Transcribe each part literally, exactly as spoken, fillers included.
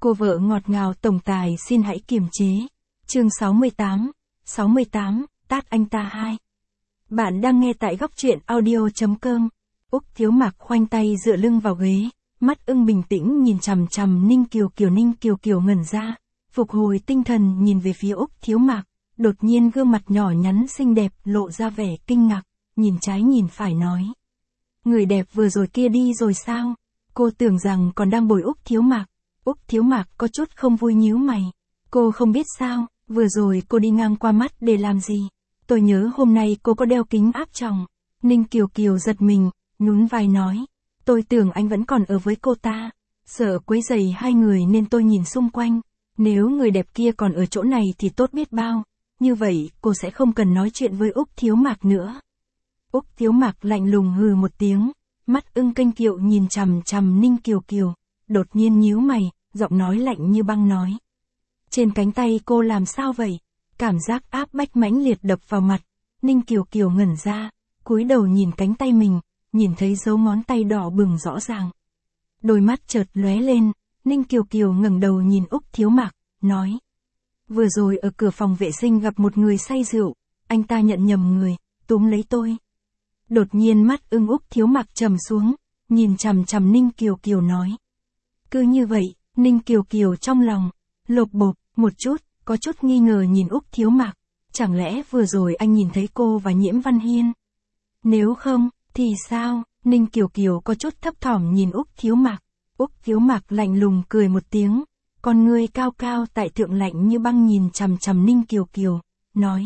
Cô vợ ngọt ngào tổng tài xin hãy kiềm chế. Chương sáu mươi tám, sáu mươi tám, tát anh ta hai. Bạn đang nghe tại góc truyện audio.com. Úc Thiếu Mạc khoanh tay dựa lưng vào ghế, mắt ưng bình tĩnh nhìn chằm chằm Ninh Kiều Kiều. Ninh Kiều Kiều ngẩn ra, phục hồi tinh thần nhìn về phía Úc Thiếu Mạc, đột nhiên gương mặt nhỏ nhắn xinh đẹp lộ ra vẻ kinh ngạc, nhìn trái nhìn phải nói. Người đẹp vừa rồi kia đi rồi sao? Cô tưởng rằng còn đang bồi Úc Thiếu Mạc. Úc Thiếu Mạc có chút không vui nhíu mày. Cô không biết sao, vừa rồi cô đi ngang qua mắt để làm gì? Tôi nhớ hôm nay cô có đeo kính áp tròng. Ninh Kiều Kiều giật mình, nhún vai nói. Tôi tưởng anh vẫn còn ở với cô ta. Sợ quấy rầy hai người nên tôi nhìn xung quanh. Nếu người đẹp kia còn ở chỗ này thì tốt biết bao. Như vậy cô sẽ không cần nói chuyện với Úc Thiếu Mạc nữa. Úc Thiếu Mạc lạnh lùng hừ một tiếng, mắt ưng kênh kiệu nhìn chằm chằm Ninh Kiều Kiều, đột nhiên nhíu mày, giọng nói lạnh như băng nói. Trên cánh tay cô làm sao vậy? Cảm giác áp bách mãnh liệt đập vào mặt, Ninh Kiều Kiều ngẩn ra, cúi đầu nhìn cánh tay mình, nhìn thấy dấu ngón tay đỏ bừng rõ ràng. Đôi mắt chợt lóe lên, Ninh Kiều Kiều ngẩng đầu nhìn Úc Thiếu Mạc, nói. Vừa rồi ở cửa phòng vệ sinh gặp một người say rượu, anh ta nhận nhầm người, túm lấy tôi. Đột nhiên mắt ưng Úc Thiếu Mạc trầm xuống, nhìn chằm chằm Ninh Kiều Kiều nói. Cứ như vậy, Ninh Kiều Kiều trong lòng, lột bột, một chút, có chút nghi ngờ nhìn Úc Thiếu Mạc. Chẳng lẽ vừa rồi anh nhìn thấy cô và Nhiễm Văn Hiên? Nếu không, thì sao? Ninh Kiều Kiều có chút thấp thỏm nhìn Úc Thiếu Mạc. Úc Thiếu Mạc lạnh lùng cười một tiếng, con ngươi cao cao tại thượng lạnh như băng nhìn chằm chằm Ninh Kiều Kiều, nói.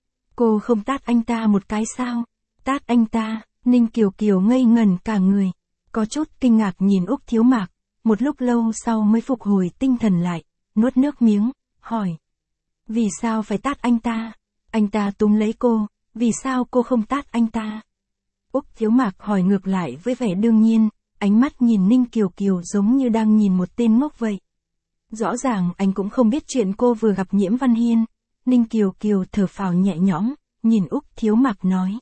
Cô không tát anh ta một cái sao? Tát anh ta, Ninh Kiều Kiều ngây ngẩn cả người, có chút kinh ngạc nhìn Úc Thiếu Mạc, một lúc lâu sau mới phục hồi tinh thần lại, nuốt nước miếng, hỏi. Vì sao phải tát anh ta? Anh ta túm lấy cô, vì sao cô không tát anh ta? Úc Thiếu Mạc hỏi ngược lại với vẻ đương nhiên, ánh mắt nhìn Ninh Kiều Kiều giống như đang nhìn một tên ngốc vậy. Rõ ràng anh cũng không biết chuyện cô vừa gặp Nhiễm Văn Hiên. Ninh Kiều Kiều thở phào nhẹ nhõm, nhìn Úc Thiếu Mạc nói.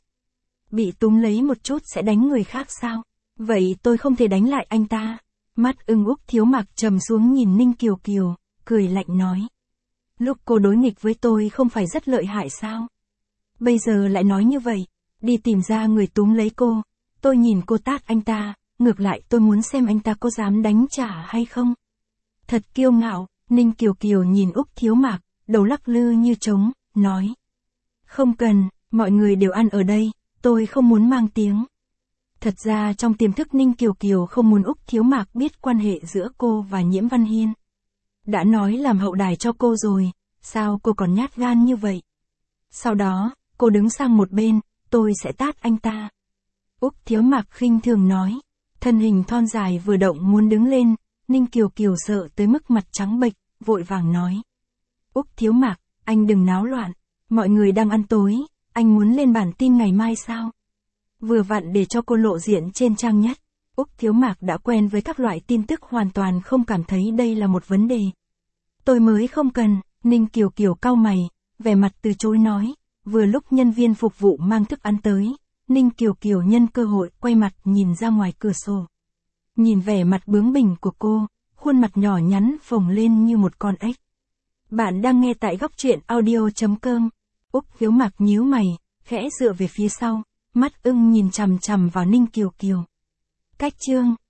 Bị túm lấy một chút sẽ đánh người khác sao? Vậy tôi không thể đánh lại anh ta. Mắt ưng Úc Thiếu Mạc trầm xuống nhìn Ninh Kiều Kiều, cười lạnh nói. Lúc cô đối nghịch với tôi không phải rất lợi hại sao? Bây giờ lại nói như vậy, đi tìm ra người túm lấy cô, tôi nhìn cô tát anh ta, ngược lại tôi muốn xem anh ta có dám đánh trả hay không. Thật kiêu ngạo, Ninh Kiều Kiều nhìn Úc Thiếu Mạc, đầu lắc lư như trống, nói. Không cần, mọi người đều ăn ở đây, tôi không muốn mang tiếng. Thật ra trong tiềm thức Ninh Kiều Kiều không muốn Úc Thiếu Mạc biết quan hệ giữa cô và Nhiễm Văn Hiên. Đã nói làm hậu đài cho cô rồi, sao cô còn nhát gan như vậy? Sau đó, cô đứng sang một bên, tôi sẽ tát anh ta. Úc Thiếu Mạc khinh thường nói, thân hình thon dài vừa động muốn đứng lên, Ninh Kiều Kiều sợ tới mức mặt trắng bệch, vội vàng nói. Úc Thiếu Mạc, anh đừng náo loạn, mọi người đang ăn tối, anh muốn lên bản tin ngày mai sao? Vừa vặn để cho cô lộ diện trên trang nhất. Úc Thiếu Mạc đã quen với các loại tin tức hoàn toàn không cảm thấy đây là một vấn đề. Tôi mới không cần, Ninh Kiều Kiều cau mày, vẻ mặt từ chối nói, vừa lúc nhân viên phục vụ mang thức ăn tới, Ninh Kiều Kiều nhân cơ hội quay mặt nhìn ra ngoài cửa sổ. Nhìn vẻ mặt bướng bỉnh của cô, khuôn mặt nhỏ nhắn phồng lên như một con ếch. Bạn đang nghe tại góc truyện audio.com. Úc Thiếu Mạc nhíu mày, khẽ dựa về phía sau, mắt ưng nhìn chằm chằm vào Ninh Kiều Kiều. Cách chương